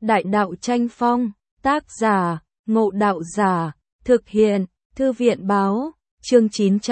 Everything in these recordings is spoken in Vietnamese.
Đại đạo tranh phong, tác giả, Ngộ Đạo Giả, thực hiện, Thư viện báo, chương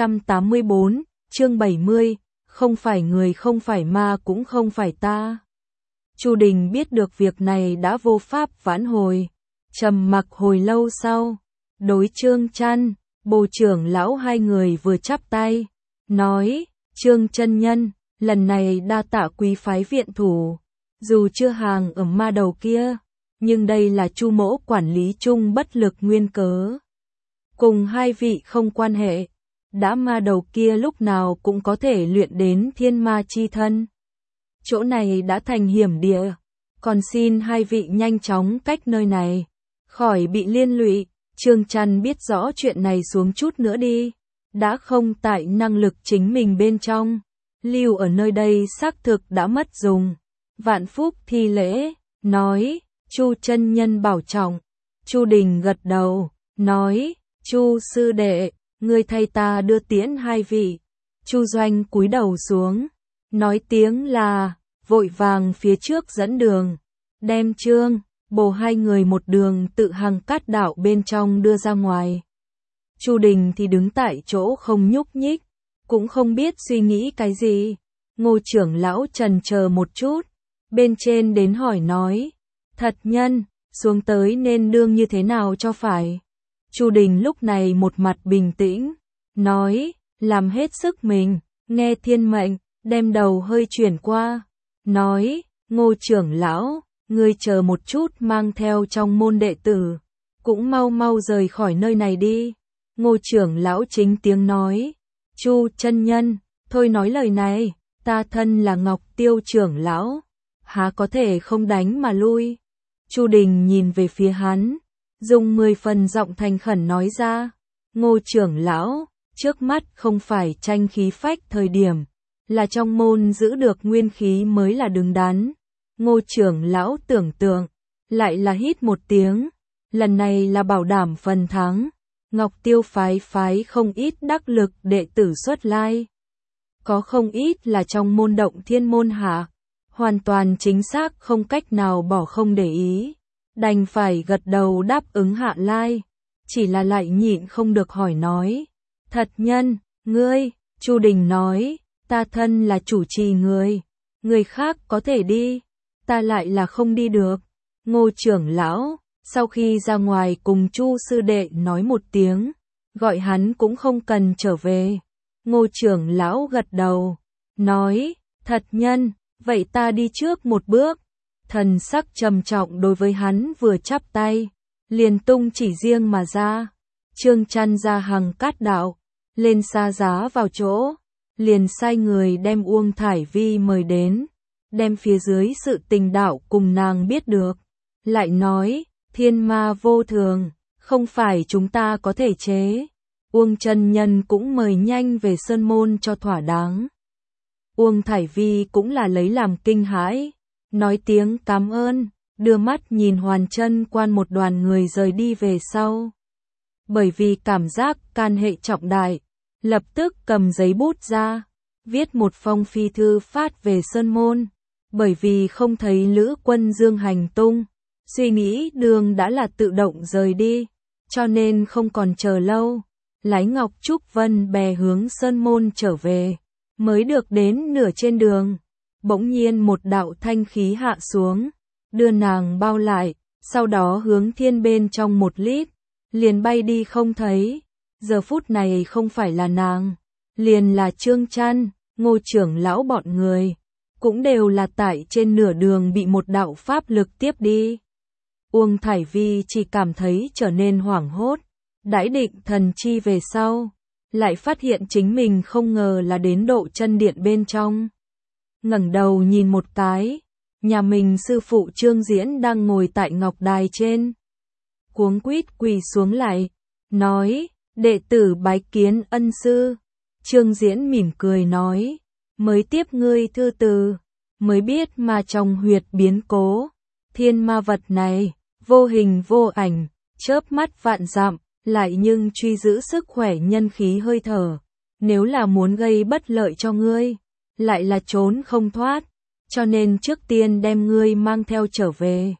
984, chương 70, không phải người không phải ma cũng không phải ta. Chu Đình biết được việc này đã vô pháp vãn hồi, trầm mặc hồi lâu sau, đối Trương Chăn, Bồ trưởng lão hai người vừa chắp tay, nói, Trương chân nhân, lần này đa tạ quý phái viện thủ, dù chưa hàng ở ma đầu kia, nhưng đây là Chu mỗ quản lý chung bất lực nguyên cớ. Cùng hai vị không quan hệ, đã ma đầu kia lúc nào cũng có thể luyện đến thiên ma chi thân. Chỗ này đã thành hiểm địa, còn xin hai vị nhanh chóng cách nơi này, khỏi bị liên lụy. Trương Chăn biết rõ chuyện này xuống chút nữa đi, đã không tại năng lực chính mình bên trong, lưu ở nơi đây xác thực đã mất dùng. Vạn Phúc thi lễ, nói, Chu chân nhân bảo trọng. Chu Đình gật đầu, nói, Chu sư đệ, ngươi thay ta đưa tiễn hai vị. Chu Doanh cúi đầu xuống, nói tiếng là, vội vàng phía trước dẫn đường, đem Trương, Bồ hai người một đường tự hằng cát đạo bên trong đưa ra ngoài. Chu Đình thì đứng tại chỗ không nhúc nhích, cũng không biết suy nghĩ cái gì. Ngô trưởng lão trần chờ một chút, bên trên đến hỏi nói, thật nhân, xuống tới nên đương như thế nào cho phải. Chu Đình lúc này một mặt bình tĩnh, nói, làm hết sức mình, nghe thiên mệnh, đem đầu hơi chuyển qua, nói, Ngô trưởng lão, ngươi chờ một chút mang theo trong môn đệ tử, cũng mau mau rời khỏi nơi này đi. Ngô trưởng lão chính tiếng nói, Chu chân nhân, thôi nói lời này, ta thân là Ngọc Tiêu trưởng lão, há có thể không đánh mà lui. Chu Đình nhìn về phía hắn, dùng 10 phần giọng thành khẩn nói ra, Ngô trưởng lão, trước mắt không phải tranh khí phách thời điểm, là trong môn giữ được nguyên khí mới là đứng đắn. Ngô trưởng lão tưởng tượng, lại là hít một tiếng, lần này là bảo đảm phần thắng. Ngọc Tiêu phái không ít đắc lực đệ tử xuất lai, có không ít là trong môn động thiên môn hạ, hoàn toàn chính xác không cách nào bỏ không để ý, đành phải gật đầu đáp ứng hạ lai, chỉ là lại nhịn không được hỏi nói, thật nhân, ngươi, Chu Đình nói, ta thân là chủ trì người khác có thể đi, ta lại là không đi được. Ngô trưởng lão, sau khi ra ngoài cùng Chu sư đệ nói một tiếng, gọi hắn cũng không cần trở về. Ngô trưởng lão gật đầu, nói, thật nhân, vậy ta đi trước một bước. Thần sắc trầm trọng đối với hắn vừa chắp tay, liền tung chỉ riêng mà ra. Trương Chăn ra hằng cát đạo, lên xa giá vào chỗ, liền sai người đem Uông Thải Vi mời đến, đem phía dưới sự tình đạo cùng nàng biết được, lại nói, thiên ma vô thường, không phải chúng ta có thể chế. Uông chân nhân cũng mời nhanh về sơn môn cho thỏa đáng. Uông Thải Vi cũng là lấy làm kinh hãi, nói tiếng cảm ơn, đưa mắt nhìn Hoàn Chân Quan một đoàn người rời đi về sau. Bởi vì cảm giác can hệ trọng đại, lập tức cầm giấy bút ra, viết một phong phi thư phát về sơn môn. Bởi vì không thấy Lữ Quân Dương hành tung, suy nghĩ đường đã là tự động rời đi, cho nên không còn chờ lâu, lái Ngọc Trúc Vân bè hướng sơn môn trở về, mới được đến nửa trên đường, bỗng nhiên một đạo thanh khí hạ xuống, đưa nàng bao lại, sau đó hướng thiên bên trong một lít, liền bay đi không thấy. Giờ phút này không phải là nàng, liền là Trương Chăn, Ngô trưởng lão bọn người, cũng đều là tại trên nửa đường bị một đạo pháp lực tiếp đi. Uông Thải Vi chỉ cảm thấy trở nên hoảng hốt, đãi định thần chi về sau, lại phát hiện chính mình không ngờ là đến độ chân điện bên trong. Ngẩng đầu nhìn một cái, nhà mình sư phụ Trương Diễn đang ngồi tại ngọc đài trên. Cuống quýt quỳ xuống lại, nói, đệ tử bái kiến ân sư. Trương Diễn mỉm cười nói, mới tiếp ngươi thư từ, mới biết mà trong huyệt biến cố, thiên ma vật này, vô hình vô ảnh, chớp mắt vạn dặm, lại nhưng truy giữ sức khỏe nhân khí hơi thở, nếu là muốn gây bất lợi cho ngươi, lại là trốn không thoát, cho nên trước tiên đem ngươi mang theo trở về.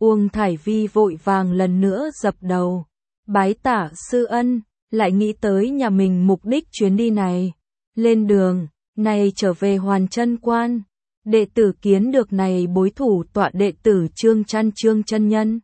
Uông Thải Vi vội vàng lần nữa dập đầu, bái tạ sư ân, lại nghĩ tới nhà mình mục đích chuyến đi này. Lên đường, này trở về Hoàn Chân Quan, đệ tử kiến được này bối thủ tọa đệ tử Trương chân nhân.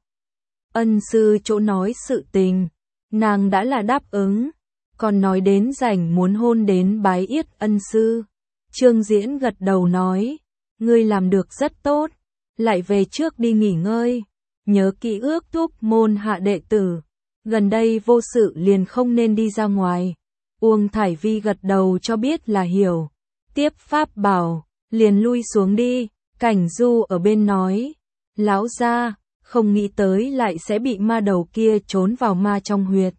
Ân sư chỗ nói sự tình, nàng đã là đáp ứng, còn nói đến rảnh muốn hôn đến bái yết ân sư. Trương Diễn gật đầu nói, ngươi làm được rất tốt, lại về trước đi nghỉ ngơi, nhớ kỹ ước thúc môn hạ đệ tử, gần đây vô sự liền không nên đi ra ngoài. Uông Thải Vi gật đầu cho biết là hiểu, tiếp pháp bảo, liền lui xuống đi. Cảnh Du ở bên nói, lão gia, không nghĩ tới lại sẽ bị ma đầu kia trốn vào ma trong huyệt.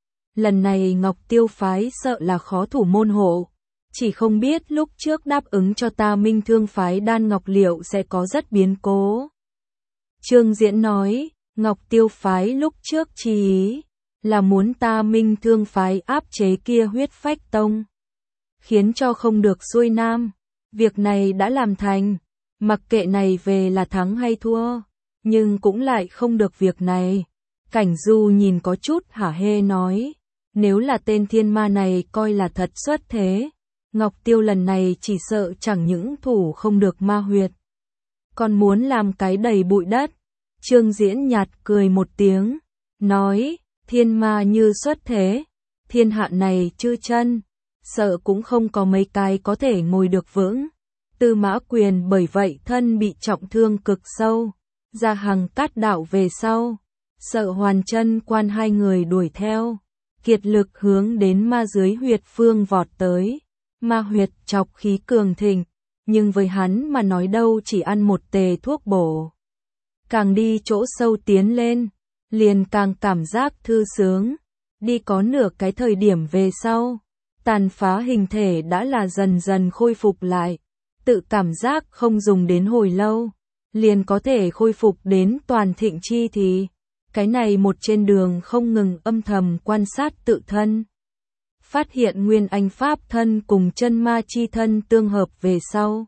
Lần này Ngọc Tiêu phái sợ là khó thủ môn hộ, chỉ không biết lúc trước đáp ứng cho ta Minh Thương phái đan ngọc liệu sẽ có rất biến cố. Trương Diễn nói, Ngọc Tiêu phái lúc trước chỉ ý là muốn ta Minh Thương phái áp chế kia Huyết Phách Tông, khiến cho không được xuôi nam. Việc này đã làm thành, mặc kệ này về là thắng hay thua, nhưng cũng lại không được việc này. Cảnh Du nhìn có chút hả hê nói, nếu là tên thiên ma này coi là thật xuất thế, Ngọc Tiêu lần này chỉ sợ chẳng những thủ không được ma huyệt, còn muốn làm cái đầy bụi đất. Trương Diễn nhạt cười một tiếng, nói, thiên ma như xuất thế, thiên hạ này chư chân, sợ cũng không có mấy cái có thể ngồi được vững. Tư Mã Quyền bởi vậy thân bị trọng thương cực sâu, ra Hằng Cát đạo về sau, sợ Hoàn Chân Quan hai người đuổi theo, kiệt lực hướng đến ma dưới huyệt phương vọt tới. Ma huyệt chọc khí cường thịnh, nhưng với hắn mà nói đâu chỉ ăn một tề thuốc bổ. Càng đi chỗ sâu tiến lên, liền càng cảm giác thư sướng, đi có nửa cái thời điểm về sau, tàn phá hình thể đã là dần dần khôi phục lại, tự cảm giác không dùng đến hồi lâu, liền có thể khôi phục đến toàn thịnh chi thì, cái này một trên đường không ngừng âm thầm quan sát tự thân. Phát hiện nguyên anh pháp thân cùng chân ma chi thân tương hợp về sau.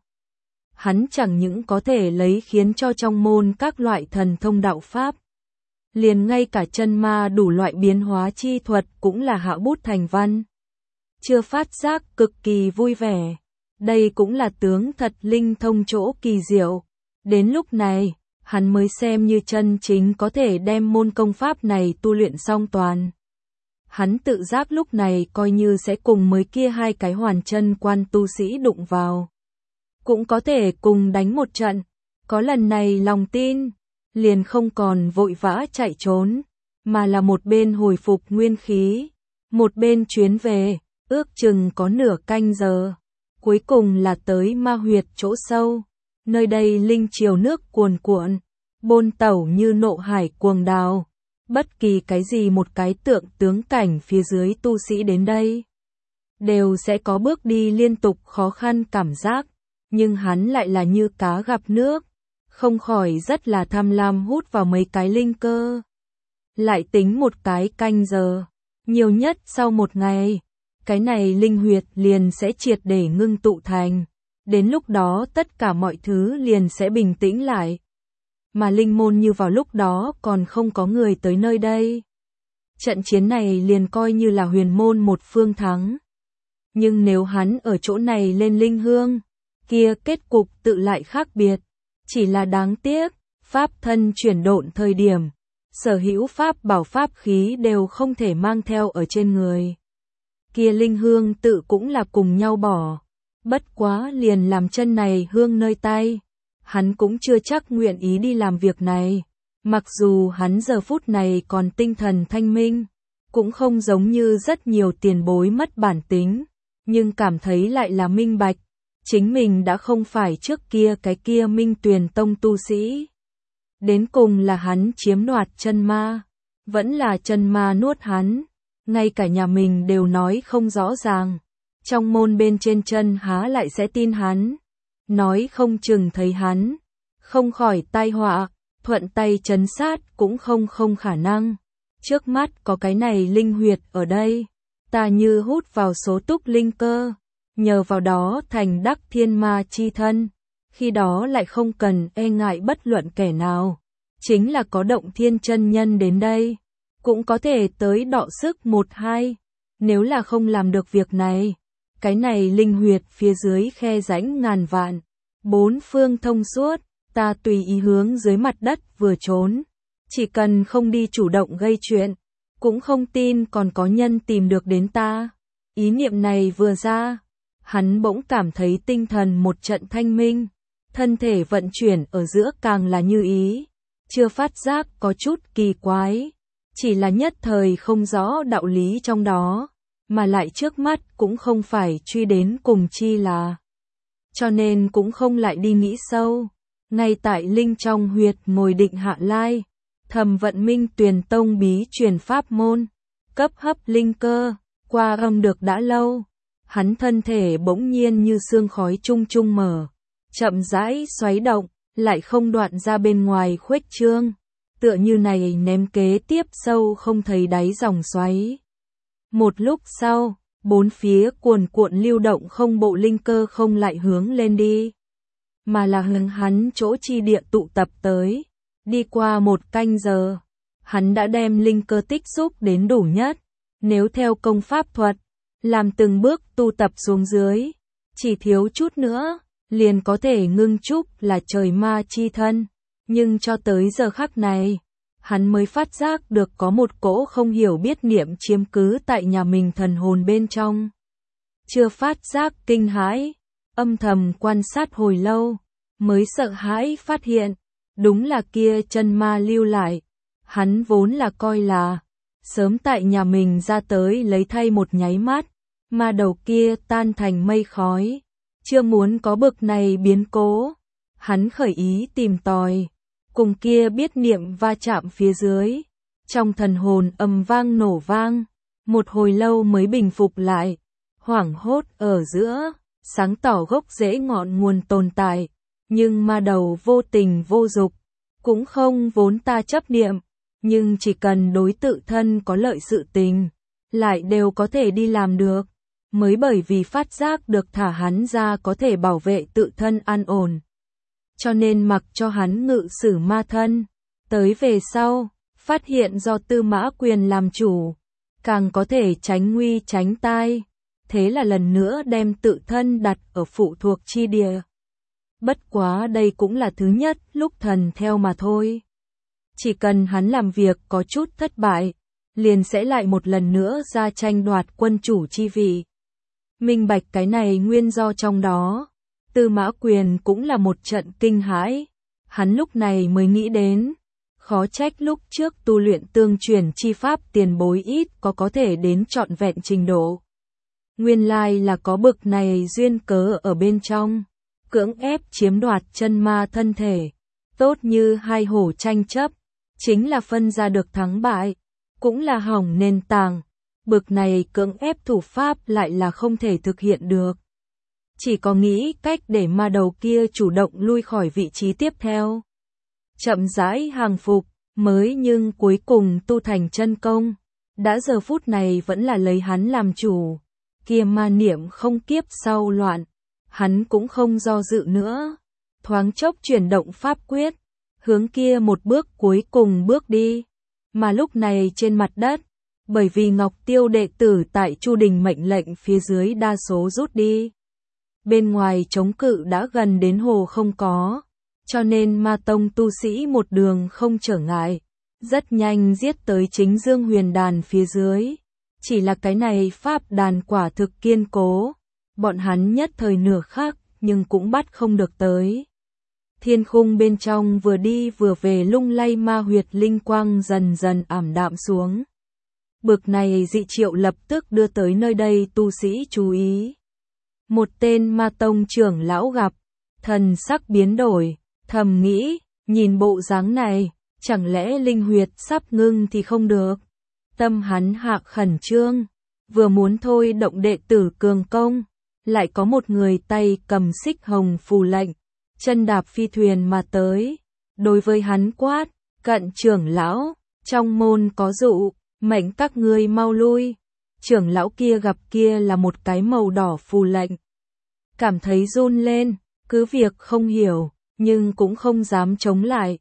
Hắn chẳng những có thể lấy khiến cho trong môn các loại thần thông đạo pháp, liền ngay cả chân ma đủ loại biến hóa chi thuật cũng là hạ bút thành văn. Chưa phát giác cực kỳ vui vẻ, đây cũng là tướng thật linh thông chỗ kỳ diệu. Đến lúc này, hắn mới xem như chân chính có thể đem môn công pháp này tu luyện song toàn. Hắn tự giác lúc này coi như sẽ cùng mới kia hai cái Hoàn Chân Quan tu sĩ đụng vào, cũng có thể cùng đánh một trận. Có lần này lòng tin, liền không còn vội vã chạy trốn, mà là một bên hồi phục nguyên khí, một bên chuyến về, ước chừng có nửa canh giờ. Cuối cùng là tới ma huyệt chỗ sâu, nơi đây linh triều nước cuồn cuộn, bôn tẩu như nộ hải cuồng đào. Bất kỳ cái gì một cái tượng tướng cảnh phía dưới tu sĩ đến đây, đều sẽ có bước đi liên tục khó khăn cảm giác, nhưng hắn lại là như cá gặp nước, không khỏi rất là tham lam hút vào mấy cái linh cơ. Lại tính một cái canh giờ, nhiều nhất sau một ngày, cái này linh huyệt liền sẽ triệt để ngưng tụ thành, đến lúc đó tất cả mọi thứ liền sẽ bình tĩnh lại. Mà linh môn như vào lúc đó còn không có người tới nơi đây. Trận chiến này liền coi như là huyền môn một phương thắng. Nhưng nếu hắn ở chỗ này lên linh hương, kia kết cục tự lại khác biệt. Chỉ là đáng tiếc, pháp thân chuyển độn thời điểm, sở hữu pháp bảo pháp khí đều không thể mang theo ở trên người. Kia linh hương tự cũng là cùng nhau bỏ. Bất quá liền làm chân này hương nơi tay. Hắn cũng chưa chắc nguyện ý đi làm việc này, mặc dù hắn giờ phút này còn tinh thần thanh minh, cũng không giống như rất nhiều tiền bối mất bản tính, nhưng cảm thấy lại là minh bạch, chính mình đã không phải trước kia cái kia Minh Tuyền Tông tu sĩ. Đến cùng là hắn chiếm đoạt chân ma, vẫn là chân ma nuốt hắn, ngay cả nhà mình đều nói không rõ ràng, trong môn bên trên chân há lại sẽ tin hắn. Nói không chừng thấy hắn, không khỏi tai họa, thuận tay trấn sát cũng không khả năng. Trước mắt có cái này linh huyệt ở đây, ta như hút vào số túc linh cơ, nhờ vào đó thành đắc thiên ma chi thân, khi đó lại không cần e ngại bất luận kẻ nào, chính là có Động Thiên chân nhân đến đây, cũng có thể tới đọ sức một hai. Nếu là không làm được việc này, cái này linh huyệt phía dưới khe rãnh ngàn vạn, bốn phương thông suốt, ta tùy ý hướng dưới mặt đất vừa trốn, chỉ cần không đi chủ động gây chuyện, cũng không tin còn có nhân tìm được đến ta. Ý niệm này vừa ra, hắn bỗng cảm thấy tinh thần một trận thanh minh, thân thể vận chuyển ở giữa càng là như ý, chưa phát giác có chút kỳ quái, chỉ là nhất thời không rõ đạo lý trong đó, mà lại trước mắt cũng không phải truy đến cùng chi là. Cho nên cũng không lại đi nghĩ sâu, ngay tại linh trong huyệt ngồi định hạ lai, thầm vận Minh Tuyền Tông bí truyền pháp môn, cấp hấp linh cơ, qua âm được đã lâu, hắn thân thể bỗng nhiên như sương khói chung chung mở, chậm rãi xoáy động, lại không đoạn ra bên ngoài khuếch trương, tựa như này ném kế tiếp sâu không thấy đáy dòng xoáy. Một lúc sau, bốn phía cuồn cuộn lưu động không bộ linh cơ không lại hướng lên đi, mà là hướng hắn chỗ chi địa tụ tập tới. Đi qua một canh giờ, hắn đã đem linh cơ tích xúc đến đủ nhất, nếu theo công pháp thuật, làm từng bước tu tập xuống dưới, chỉ thiếu chút nữa, liền có thể ngưng trúc là trời ma chi thân, nhưng cho tới giờ khắc này, hắn mới phát giác được có một cỗ không hiểu biết niệm chiếm cứ tại nhà mình thần hồn bên trong. Chưa phát giác kinh hãi, âm thầm quan sát hồi lâu, mới sợ hãi phát hiện, đúng là kia chân ma lưu lại, hắn vốn là coi là, sớm tại nhà mình ra tới lấy thay một nháy mắt, mà đầu kia tan thành mây khói, chưa muốn có bực này biến cố, hắn khởi ý tìm tòi. Cùng kia biết niệm va chạm phía dưới, trong thần hồn âm vang nổ vang, một hồi lâu mới bình phục lại, hoảng hốt ở giữa, sáng tỏ gốc rễ ngọn nguồn tồn tại, nhưng ma đầu vô tình vô dục, cũng không vốn ta chấp niệm, nhưng chỉ cần đối tự thân có lợi sự tình, lại đều có thể đi làm được, mới bởi vì phát giác được thả hắn ra có thể bảo vệ tự thân an ổn. Cho nên mặc cho hắn ngự sử ma thân, tới về sau, phát hiện do Tư Mã Quyền làm chủ, càng có thể tránh nguy tránh tai, thế là lần nữa đem tự thân đặt ở phụ thuộc chi địa. Bất quá đây cũng là thứ nhất lúc thần theo mà thôi. Chỉ cần hắn làm việc có chút thất bại, liền sẽ lại một lần nữa ra tranh đoạt quân chủ chi vị. Minh bạch cái này nguyên do trong đó. Tư Mã Quyền cũng là một trận kinh hãi, hắn lúc này mới nghĩ đến, khó trách lúc trước tu luyện tương truyền chi pháp tiền bối ít có thể đến trọn vẹn trình độ. Nguyên lai là có bực này duyên cớ ở bên trong, cưỡng ép chiếm đoạt chân ma thân thể, tốt như hai hổ tranh chấp, chính là phân ra được thắng bại, cũng là hỏng nền tảng, bực này cưỡng ép thủ pháp lại là không thể thực hiện được. Chỉ có nghĩ cách để ma đầu kia chủ động lui khỏi vị trí tiếp theo. Chậm rãi hàng phục, mới nhưng cuối cùng tu thành chân công. Đã giờ phút này vẫn là lấy hắn làm chủ. Kia ma niệm không kiếp sau loạn. Hắn cũng không do dự nữa. Thoáng chốc chuyển động pháp quyết. Hướng kia một bước cuối cùng bước đi. Mà lúc này trên mặt đất. Bởi vì Ngọc Tiêu đệ tử tại Chu Đình mệnh lệnh phía dưới đa số rút đi. Bên ngoài chống cự đã gần đến hồ không có, cho nên ma tông tu sĩ một đường không trở ngại, rất nhanh giết tới chính Dương Huyền đàn phía dưới. Chỉ là cái này pháp đàn quả thực kiên cố, bọn hắn nhất thời nửa khắc nhưng cũng bắt không được tới. Thiên khung bên trong vừa đi vừa về lung lay ma huyệt linh quang dần dần ảm đạm xuống. Bực này dị triệu lập tức đưa tới nơi đây tu sĩ chú ý. Một tên ma tông trưởng lão gặp, thần sắc biến đổi, thầm nghĩ, nhìn bộ dáng này, chẳng lẽ linh huyệt sắp ngưng thì không được. Tâm hắn hạ khẩn trương, vừa muốn thôi động đệ tử cường công, lại có một người tay cầm xích hồng phù lệnh, chân đạp phi thuyền mà tới. Đối với hắn quát, cận trưởng lão, trong môn có dụ, mệnh các ngươi mau lui. Trưởng lão kia gặp kia là một cái màu đỏ phù lệnh. Cảm thấy run lên, cứ việc không hiểu, nhưng cũng không dám chống lại.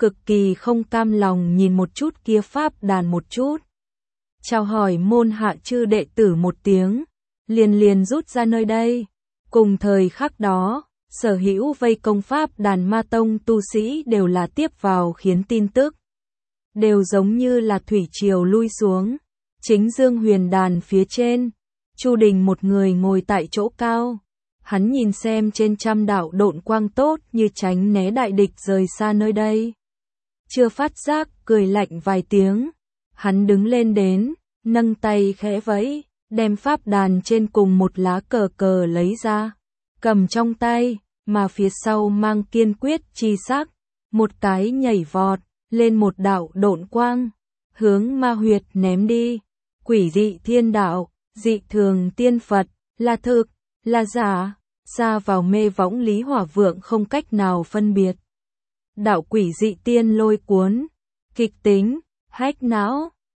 cực kỳ không cam lòng nhìn một chút kia pháp đàn một chút. Chào hỏi môn hạ chư đệ tử một tiếng, liền rút ra nơi đây. Cùng thời khắc đó, sở hữu vây công pháp đàn ma tông tu sĩ đều là tiếp vào khiến tin tức. Đều giống như là thủy triều lui xuống. Chính Dương Huyền đàn phía trên, Chu Đình một người ngồi tại chỗ cao. Hắn nhìn xem trên trăm đạo độn quang tốt như tránh né đại địch rời xa nơi đây. Chưa phát giác, cười lạnh vài tiếng. Hắn đứng lên đến, nâng tay khẽ vẫy, đem pháp đàn trên cùng một lá cờ cờ lấy ra. Cầm trong tay, mà phía sau mang kiên quyết chi sắc. Một cái nhảy vọt, lên một đạo độn quang. Hướng ma huyệt ném đi. Quỷ dị thiên đạo, dị thường tiên Phật, là thực, là giả. Xa vào mê võng Lý Hỏa Vượng không cách nào phân biệt. Đạo quỷ dị tiên lôi cuốn, kịch tính, hách não,